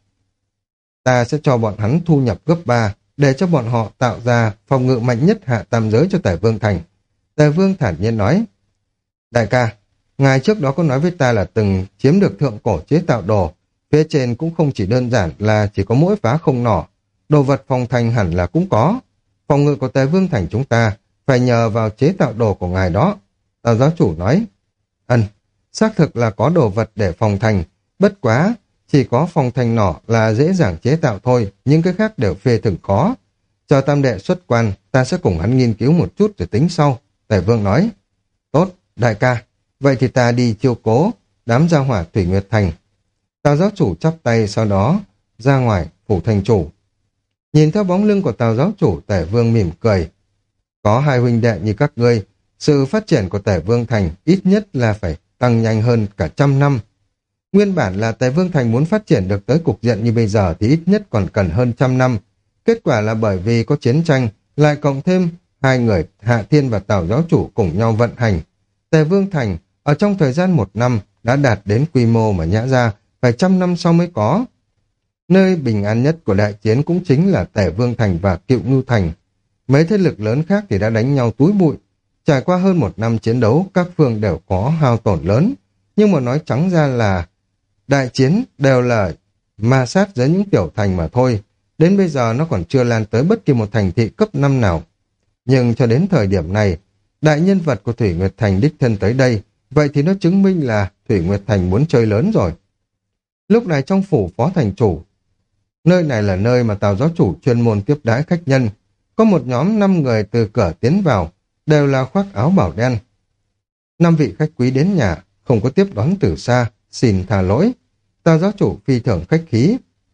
Ta sẽ cho bọn hắn thu nhập gấp ba, để cho bọn họ tạo ra phòng ngự mạnh nhất hạ tam giới cho Tề Vương Thành. Tề Vương thản nhiên nói, đại ca, ngài trước đó có nói với ta là từng chiếm được thượng cổ chế tạo đồ, phía trên cũng không chỉ đơn giản là chỉ có mỗi phá không nỏ, đồ vật phòng thành hẳn là cũng có. Phòng ngự của Tề Vương Thành chúng ta phải nhờ vào chế tạo đồ của ngài đó. Tào giáo chủ nói, ân, xác thực là có đồ vật để phòng thành, bất quá chỉ có phòng thành nỏ là dễ dàng chế tạo thôi, nhưng cái khác đều phê thường khó. Chờ tam đệ xuất quan, ta sẽ cùng hắn nghiên cứu một chút rồi tính sau. Tề Vương nói, tốt, đại ca, vậy thì ta đi chiêu cố đám gia hỏa Thủy Nguyệt Thành. Tào giáo chủ chắp tay, sau đó ra ngoài phủ thành chủ. Nhìn theo bóng lưng của Tào giáo chủ, Tề Vương mỉm cười. Có hai huynh đệ như các ngươi, sự phát triển của Tề Vương Thành ít nhất là phải tăng nhanh hơn cả trăm năm. Nguyên bản là Tề Vương Thành muốn phát triển được tới cục diện như bây giờ thì ít nhất còn cần hơn trăm năm. Kết quả là bởi vì có chiến tranh, lại cộng thêm hai người Hạ Thiên và Tào giáo chủ cùng nhau vận hành. Tề Vương Thành ở trong thời gian một năm đã đạt đến quy mô mà nhã ra phải trăm năm sau mới có. Nơi bình an nhất của đại chiến cũng chính là Tề Vương Thành và Cựu Ngưu Thành. Mấy thế lực lớn khác thì đã đánh nhau túi bụi. Trải qua hơn một năm chiến đấu, các phương đều có hao tổn lớn. Nhưng mà nói trắng ra là đại chiến đều là ma sát giữa những tiểu thành mà thôi. Đến bây giờ nó còn chưa lan tới bất kỳ một thành thị cấp năm nào. Nhưng cho đến thời điểm này, đại nhân vật của Thủy Nguyệt Thành đích thân tới đây, vậy thì nó chứng minh là Thủy Nguyệt Thành muốn chơi lớn rồi. Lúc này trong phủ phó thành chủ, nơi này là nơi mà Tào giáo chủ chuyên môn tiếp đãi khách nhân. Có một nhóm năm người từ cửa tiến vào, đều là khoác áo bảo đen. Năm vị khách quý đến nhà, không có tiếp đón từ xa, xin tha lỗi. Tào giáo chủ phi thường khách khí.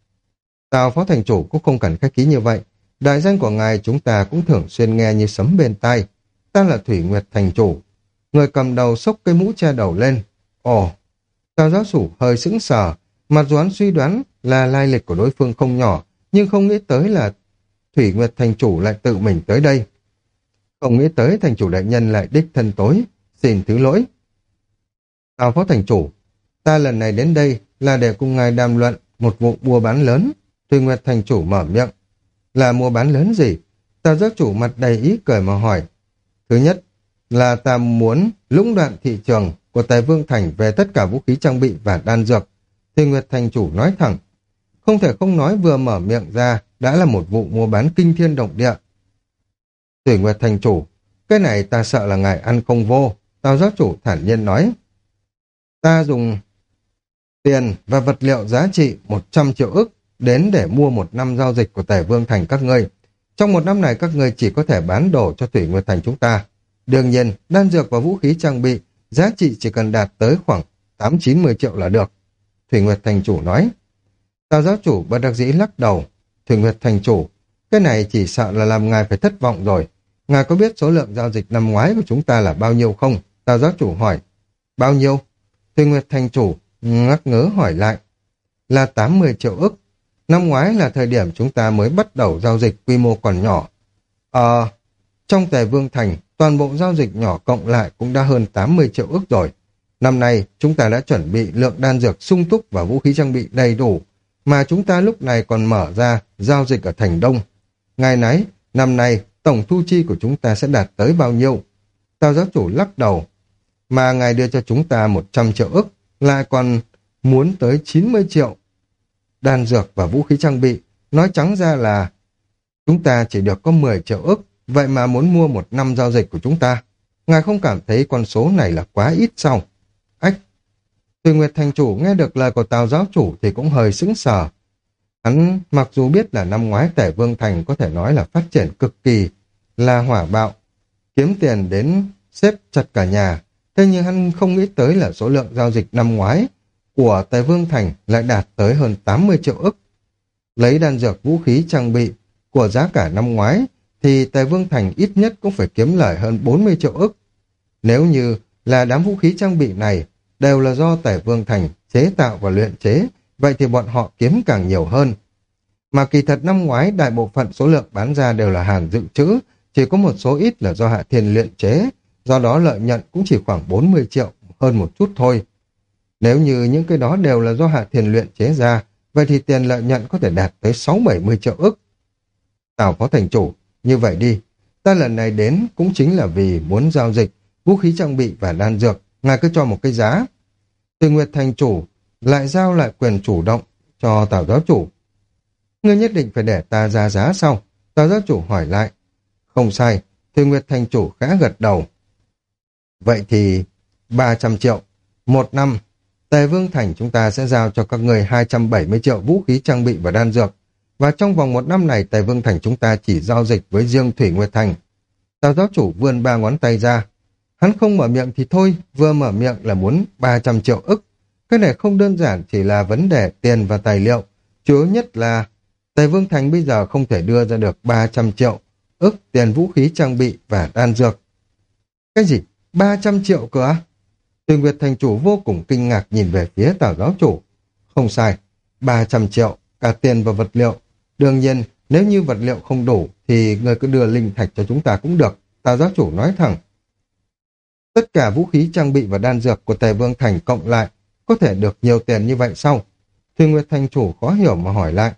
Tào phó thành chủ cũng không cần khách khí như vậy. Đại danh của ngài chúng ta cũng thường xuyên nghe như sấm bên tai. Ta là Thủy Nguyệt thành chủ. Người cầm đầu xốc cây mũ che đầu lên. Ồ, Tào giáo chủ hơi sững sờ. Mặc dù hắn suy đoán là lai lịch của đối phương không nhỏ, nhưng không nghĩ tới là Thủy Nguyệt thành chủ lại tự mình tới đây. Không nghĩ tới thành chủ đại nhân lại đích thân tối. Xin thứ lỗi. Tào phó thành chủ, ta lần này đến đây là để cùng ngài đàm luận một vụ mua bán lớn. Thủy Nguyệt thành chủ mở miệng. Là mua bán lớn gì? Tào giáo chủ mặt đầy ý cười mà hỏi. Thứ nhất là ta muốn lũng đoạn thị trường của Tề Vương Thành về tất cả vũ khí trang bị và đan dược. Thủy Nguyệt thành chủ nói thẳng. Không thể không nói vừa mở miệng ra đã là một vụ mua bán kinh thiên động địa. Thủy Nguyệt thành chủ, cái này ta sợ là ngài ăn không vô. Tào giáo chủ thản nhiên nói. Ta dùng tiền và vật liệu giá trị một trăm triệu ức đến để mua một năm giao dịch của Tề Vương Thành các ngươi. Trong một năm này các ngươi chỉ có thể bán đồ cho Thủy Nguyệt Thành chúng ta. Đương nhiên, đan dược và vũ khí trang bị giá trị chỉ cần đạt tới khoảng tám chín mươi triệu là được. Thủy Nguyệt Thành chủ nói. Tào giáo chủ bất đắc dĩ lắc đầu. Thủy Nguyệt Thành chủ, cái này chỉ sợ là làm ngài phải thất vọng rồi. Ngài có biết số lượng giao dịch năm ngoái của chúng ta là bao nhiêu không? Tào giáo chủ hỏi. Bao nhiêu? Thủy Nguyệt thành chủ ngắc ngớ hỏi lại. Là tám mươi triệu ức. Năm ngoái là thời điểm chúng ta mới bắt đầu giao dịch quy mô còn nhỏ. Ờ, trong Tề Vương Thành, toàn bộ giao dịch nhỏ cộng lại cũng đã hơn tám mươi triệu ức rồi. Năm nay, chúng ta đã chuẩn bị lượng đan dược sung túc và vũ khí trang bị đầy đủ, mà chúng ta lúc này còn mở ra giao dịch ở Thành Đông. Ngài nói, năm nay, tổng thu chi của chúng ta sẽ đạt tới bao nhiêu? Tào giáo chủ lắc đầu. Mà ngài đưa cho chúng ta một trăm triệu ức, lại còn muốn tới chín mươi triệu đan dược và vũ khí trang bị. Nói trắng ra là chúng ta chỉ được có mười triệu ức, vậy mà muốn mua một năm giao dịch của chúng ta. Ngài không cảm thấy con số này là quá ít sao? Ách! Thùy Nguyệt thành chủ nghe được lời của Tào giáo chủ thì cũng hơi sững sờ. Hắn mặc dù biết là năm ngoái Tể Vương Thành có thể nói là phát triển cực kỳ là hỏa bạo, kiếm tiền đến xếp chặt cả nhà, thế nhưng hắn không nghĩ tới là số lượng giao dịch năm ngoái của Tề Vương Thành lại đạt tới hơn tám mươi triệu ức. Lấy đan dược vũ khí trang bị của giá cả năm ngoái thì Tề Vương Thành ít nhất cũng phải kiếm lời hơn bốn mươi triệu ức. Nếu như là đám vũ khí trang bị này đều là do Tề Vương Thành chế tạo và luyện chế, vậy thì bọn họ kiếm càng nhiều hơn. Mà kỳ thật năm ngoái đại bộ phận số lượng bán ra đều là hàng dự trữ, chỉ có một số ít là do Hạ Thiên luyện chế, do đó lợi nhuận cũng chỉ khoảng bốn mươi triệu, hơn một chút thôi. Nếu như những cái đó đều là do Hạ Thiên luyện chế ra, vậy thì tiền lợi nhuận có thể đạt tới sáu bảy mươi triệu ức. Tào phó thành chủ, như vậy đi, ta lần này đến cũng chính là vì muốn giao dịch vũ khí trang bị và đan dược, ngài cứ cho một cái giá. Thùy Nguyệt thành chủ lại giao lại quyền chủ động cho Tào giáo chủ. Ngươi nhất định phải để ta ra giá sau? Tào giáo chủ hỏi lại. Không sai, Thùy Nguyệt thành chủ khẽ gật đầu. Vậy thì ba trăm triệu. Một năm, Tề Vương Thành chúng ta sẽ giao cho các người hai trăm bảy mươi triệu vũ khí trang bị và đan dược. Và trong vòng một năm này Tề Vương Thành chúng ta chỉ giao dịch với riêng Thủy Nguyệt Thành. Tào giáo chủ vươn ba ngón tay ra. Hắn không mở miệng thì thôi, vừa mở miệng là muốn ba trăm triệu ức. Cái này không đơn giản chỉ là vấn đề tiền và tài liệu. Chủ yếu nhất là Tề Vương Thành bây giờ không thể đưa ra được ba trăm triệu ức tiền vũ khí trang bị và đan dược. Cái gì? ba trăm triệu cơ á? Thùy Nguyệt thành chủ vô cùng kinh ngạc nhìn về phía Tào giáo chủ. Không sai, ba trăm triệu, cả tiền và vật liệu. Đương nhiên, nếu như vật liệu không đủ thì người cứ đưa linh thạch cho chúng ta cũng được. Tào giáo chủ nói thẳng. Tất cả vũ khí trang bị và đan dược của Tề Vương Thành cộng lại có thể được nhiều tiền như vậy sao? Thùy Nguyệt thành chủ khó hiểu mà hỏi lại.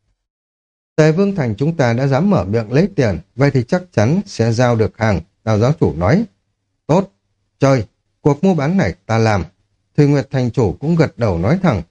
Tề Vương Thành chúng ta đã dám mở miệng lấy tiền, vậy thì chắc chắn sẽ giao được hàng. Tào giáo chủ nói. Tốt, chơi, cuộc mua bán này ta làm. Thùy Nguyệt thành chủ cũng gật đầu nói thẳng.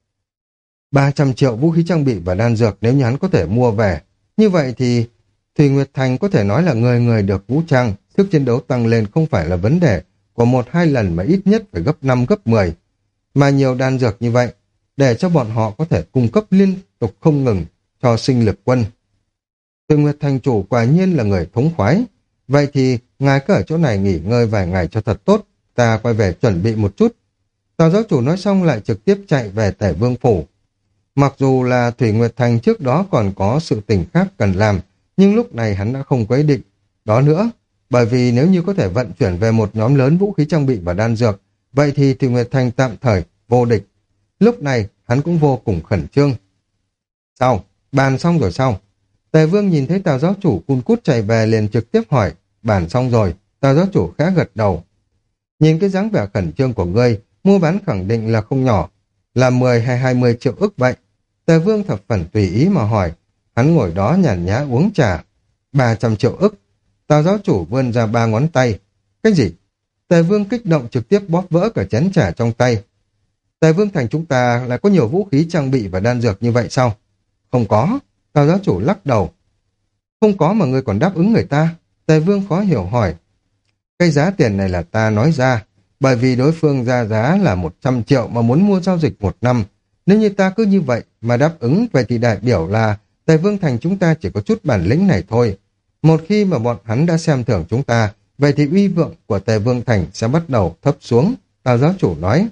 ba trăm triệu vũ khí trang bị và đan dược nếu như hắn có thể mua về. Như vậy thì Thùy Nguyệt Thành có thể nói là người người được vũ trang, sức chiến đấu tăng lên không phải là vấn đề của một hai lần mà ít nhất phải gấp năm gấp mười. Mà nhiều đan dược như vậy, để cho bọn họ có thể cung cấp liên tục không ngừng cho sinh lực quân. Thùy Nguyệt thành chủ quả nhiên là người thống khoái. Vậy thì ngài cứ ở chỗ này nghỉ ngơi vài ngày cho thật tốt, ta quay về chuẩn bị một chút. Tào giáo chủ nói xong lại trực tiếp chạy về Tể Vương Phủ. Mặc dù là Thủy Nguyệt Thành trước đó còn có sự tình khác cần làm, nhưng lúc này hắn đã không có ý định đó nữa, bởi vì nếu như có thể vận chuyển về một nhóm lớn vũ khí trang bị và đan dược, vậy thì Thủy Nguyệt Thành tạm thời vô địch. Lúc này hắn cũng vô cùng khẩn trương. Sao? Bàn xong rồi sao? Tề Vương nhìn thấy Tào giáo chủ cun cút chạy về liền trực tiếp hỏi. Bàn xong rồi. Tào giáo chủ khẽ gật đầu. Nhìn cái dáng vẻ khẩn trương của ngươi, mua bán khẳng định là không nhỏ, là mười hay hai mươi triệu ức vậy. Tề Vương thập phần tùy ý mà hỏi. Hắn ngồi đó nhàn nhã uống trà. Ba trăm triệu ức. Tào giáo chủ vươn ra ba ngón tay. Cái gì? Tề Vương kích động trực tiếp bóp vỡ cả chén trà trong tay. Tề Vương Thành chúng ta lại có nhiều vũ khí trang bị và đan dược như vậy sao? Không có. Tào giáo chủ lắc đầu. Không có mà ngươi còn đáp ứng người ta. Tề Vương khó hiểu hỏi. Cái giá tiền này là ta nói ra, bởi vì đối phương ra giá là một trăm triệu mà muốn mua giao dịch một năm. Nếu như ta cứ như vậy mà đáp ứng, vậy thì đại biểu là Tề Vương Thành chúng ta chỉ có chút bản lĩnh này thôi. Một khi mà bọn hắn đã xem thường chúng ta, vậy thì uy vượng của Tề Vương Thành sẽ bắt đầu thấp xuống. Tào giáo chủ nói.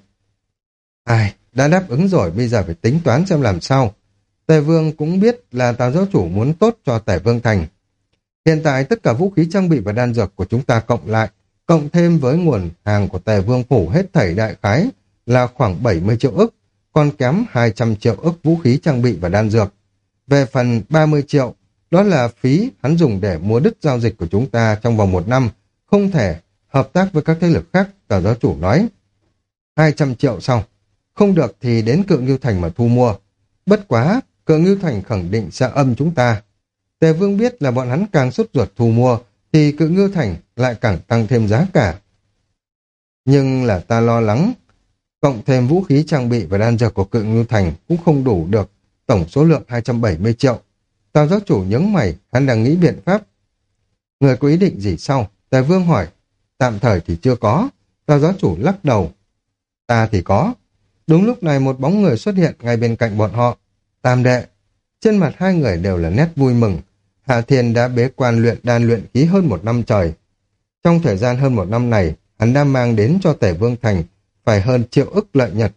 Ai, đã đáp ứng rồi, bây giờ phải tính toán xem làm sao. Tề Vương cũng biết là Tào giáo chủ muốn tốt cho Tề Vương Thành. Hiện tại tất cả vũ khí trang bị và đan dược của chúng ta cộng lại, cộng thêm với nguồn hàng của Tề Vương Phủ hết thảy đại khái là khoảng bảy mươi triệu ức, còn kém hai trăm triệu ức vũ khí trang bị và đan dược. Về phần ba mươi triệu, đó là phí hắn dùng để mua đứt giao dịch của chúng ta trong vòng một năm, không thể hợp tác với các thế lực khác, Tào giáo chủ nói. hai trăm triệu sau, không được thì đến Cự Ngưu Thành mà thu mua. Bất quá, Cự Ngưu Thành khẳng định sẽ âm chúng ta. Tề Vương biết là bọn hắn càng sốt ruột thu mua, thì Cự Ngưu Thành lại càng tăng thêm giá cả. Nhưng là ta lo lắng, cộng thêm vũ khí trang bị và đan dược của Cự Ngưu Thành cũng không đủ được tổng số lượng hai trăm bảy mươi triệu. Tào giáo chủ nhướng mày, hắn đang nghĩ biện pháp. Người có ý định gì sau? Tề Vương hỏi. Tạm thời thì chưa có. Tào giáo chủ lắc đầu. Ta thì có. Đúng lúc này một bóng người xuất hiện ngay bên cạnh bọn họ. Tam đệ. Trên mặt hai người đều là nét vui mừng. Hạ Thiên đã bế quan luyện đan luyện khí hơn một năm trời. Trong thời gian hơn một năm này, hắn đã mang đến cho Tề Vương Thành phải hơn triệu ức lợi nhật.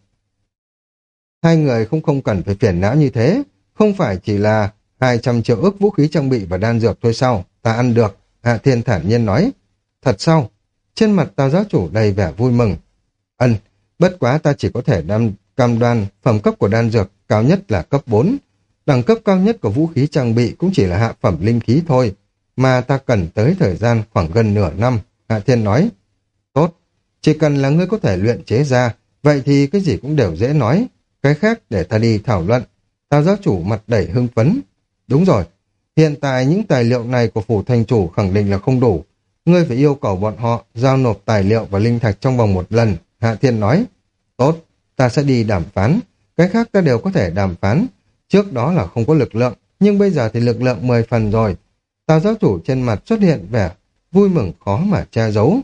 Hai người không không cần phải phiền não như thế. Không phải chỉ là hai trăm triệu ức vũ khí trang bị và đan dược thôi sao? Ta ăn được. Hạ Thiên thản nhiên nói. Thật sao? Trên mặt Tào giáo chủ đầy vẻ vui mừng. Ân, bất quá ta chỉ có thể đam, cam đoan phẩm cấp của đan dược cao nhất là cấp bốn. Đẳng cấp cao nhất của vũ khí trang bị cũng chỉ là hạ phẩm linh khí thôi. Mà ta cần tới thời gian khoảng gần nửa năm. Hạ Thiên nói. Tốt, chỉ cần là ngươi có thể luyện chế ra, vậy thì cái gì cũng đều dễ nói. Cái khác để ta đi thảo luận. Tào giáo chủ mặt đầy hưng phấn. Đúng rồi, hiện tại những tài liệu này của phủ thành chủ khẳng định là không đủ. Ngươi phải yêu cầu bọn họ giao nộp tài liệu và linh thạch trong vòng một lần. Hạ Thiên nói. Tốt, ta sẽ đi đàm phán. Cái khác ta đều có thể đàm phán. Trước đó là không có lực lượng, nhưng bây giờ thì lực lượng mười phần rồi. Tào giáo chủ trên mặt xuất hiện vẻ vui mừng khó mà che giấu.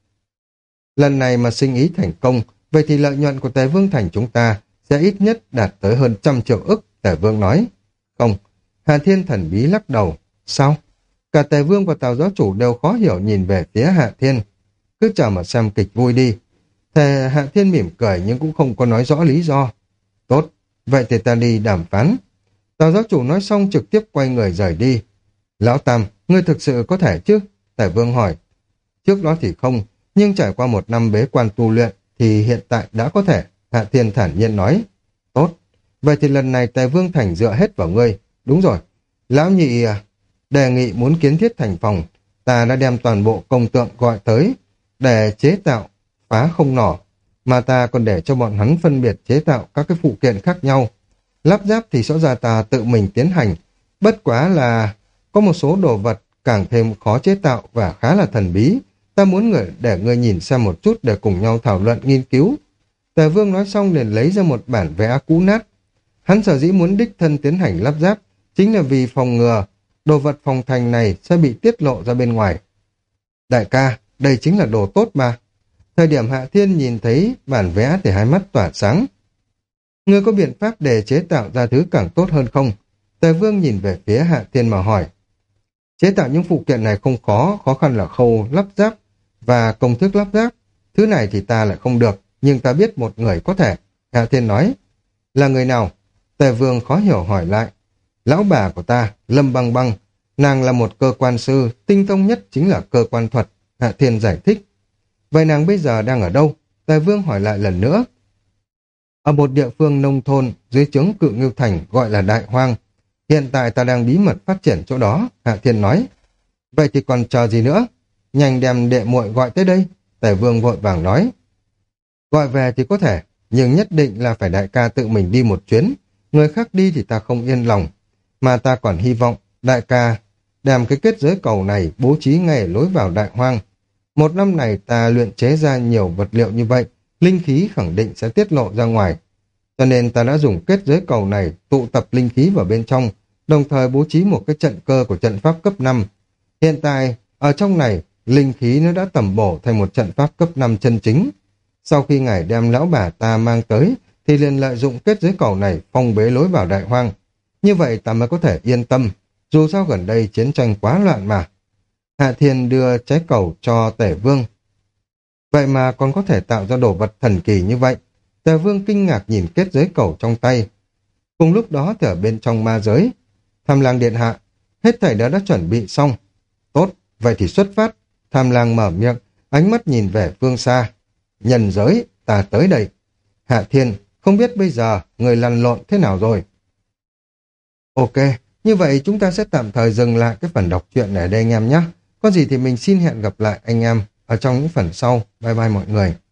Lần này mà sinh ý thành công, vậy thì lợi nhuận của Tề Vương Thành chúng ta sẽ ít nhất đạt tới hơn trăm triệu ức, Tề Vương nói. Không, Hà Thiên thần bí lắc đầu. Sao? Cả Tề Vương và Tào giáo chủ đều khó hiểu nhìn về phía Hạ Thiên. Cứ chờ mà xem kịch vui đi. Thề Hạ Thiên mỉm cười nhưng cũng không có nói rõ lý do. Tốt, vậy thì ta đi đàm phán. Tào giáo chủ nói xong trực tiếp quay người rời đi. Lão Tam, ngươi thực sự có thể chứ? Tề Vương hỏi. Trước đó thì không, nhưng trải qua một năm bế quan tu luyện thì hiện tại đã có thể. Hạ Thiên thản nhiên nói. Tốt, vậy thì lần này Tề Vương Thành dựa hết vào ngươi. Đúng rồi, lão nhị à, đề nghị muốn kiến thiết thành phòng. Ta đã đem toàn bộ công tượng gọi tới để chế tạo phá không nỏ, mà ta còn để cho bọn hắn phân biệt chế tạo các cái phụ kiện khác nhau. Lắp ráp thì rõ ra ta tự mình tiến hành, bất quá là có một số đồ vật càng thêm khó chế tạo và khá là thần bí. Ta muốn người để ngươi nhìn xem một chút để cùng nhau thảo luận nghiên cứu. Tề Vương nói xong liền lấy ra một bản vẽ cũ nát. Hắn sở dĩ muốn đích thân tiến hành lắp ráp chính là vì phòng ngừa đồ vật phòng thành này sẽ bị tiết lộ ra bên ngoài. Đại ca, đây chính là đồ tốt mà. Thời điểm Hạ Thiên nhìn thấy bản vẽ thì hai mắt tỏa sáng. Ngươi có biện pháp để chế tạo ra thứ càng tốt hơn không? Tề Vương nhìn về phía Hạ Thiên mà hỏi. Chế tạo những phụ kiện này không khó, khó khăn là khâu lắp ráp và công thức lắp ráp. Thứ này thì ta lại không được, nhưng ta biết một người có thể. Hạ Thiên nói. Là người nào? Tề Vương khó hiểu hỏi lại. Lão bà của ta, Lâm Băng Băng. Nàng là một cơ quan sư, tinh thông nhất chính là cơ quan thuật. Hạ Thiên giải thích. Vậy nàng bây giờ đang ở đâu? Tề Vương hỏi lại lần nữa. Ở một địa phương nông thôn dưới trướng Cự Ngưu Thành gọi là Đại Hoang. Hiện tại ta đang bí mật phát triển chỗ đó, Hạ Thiên nói. Vậy thì còn chờ gì nữa? Nhanh đem đệ muội gọi tới đây. Tề Vương vội vàng nói. Gọi về thì có thể, nhưng nhất định là phải đại ca tự mình đi một chuyến. Người khác đi thì ta không yên lòng. Mà ta còn hy vọng đại ca đem cái kết giới cầu này bố trí ngay ở lối vào Đại Hoang. Một năm này ta luyện chế ra nhiều vật liệu như vậy, linh khí khẳng định sẽ tiết lộ ra ngoài. Cho nên ta đã dùng kết giới cầu này tụ tập linh khí vào bên trong, đồng thời bố trí một cái trận cơ của trận pháp cấp năm. Hiện tại, ở trong này, linh khí nó đã tầm bổ thành một trận pháp cấp năm chân chính. Sau khi ngài đem lão bà ta mang tới, thì liền lợi dụng kết giới cầu này phong bế lối vào Đại Hoang. Như vậy ta mới có thể yên tâm, dù sao gần đây chiến tranh quá loạn mà. Hạ Thiên đưa trái cầu cho Tề Vương. Vậy mà còn có thể tạo ra đồ vật thần kỳ như vậy. Tề Vương kinh ngạc nhìn kết giới cầu trong tay. Cùng lúc đó thì ở bên trong ma giới, Tham Lang điện hạ, hết thảy đã đã chuẩn bị xong. Tốt, vậy thì xuất phát. Tham Lang mở miệng, ánh mắt nhìn về phương xa. Nhân giới, ta tới đây. Hạ Thiên, không biết bây giờ người lăn lộn thế nào rồi? Ok, như vậy chúng ta sẽ tạm thời dừng lại cái phần đọc truyện này ở đây anh em nhé. Có gì thì mình xin hẹn gặp lại anh em ở trong những phần sau. Bye bye mọi người.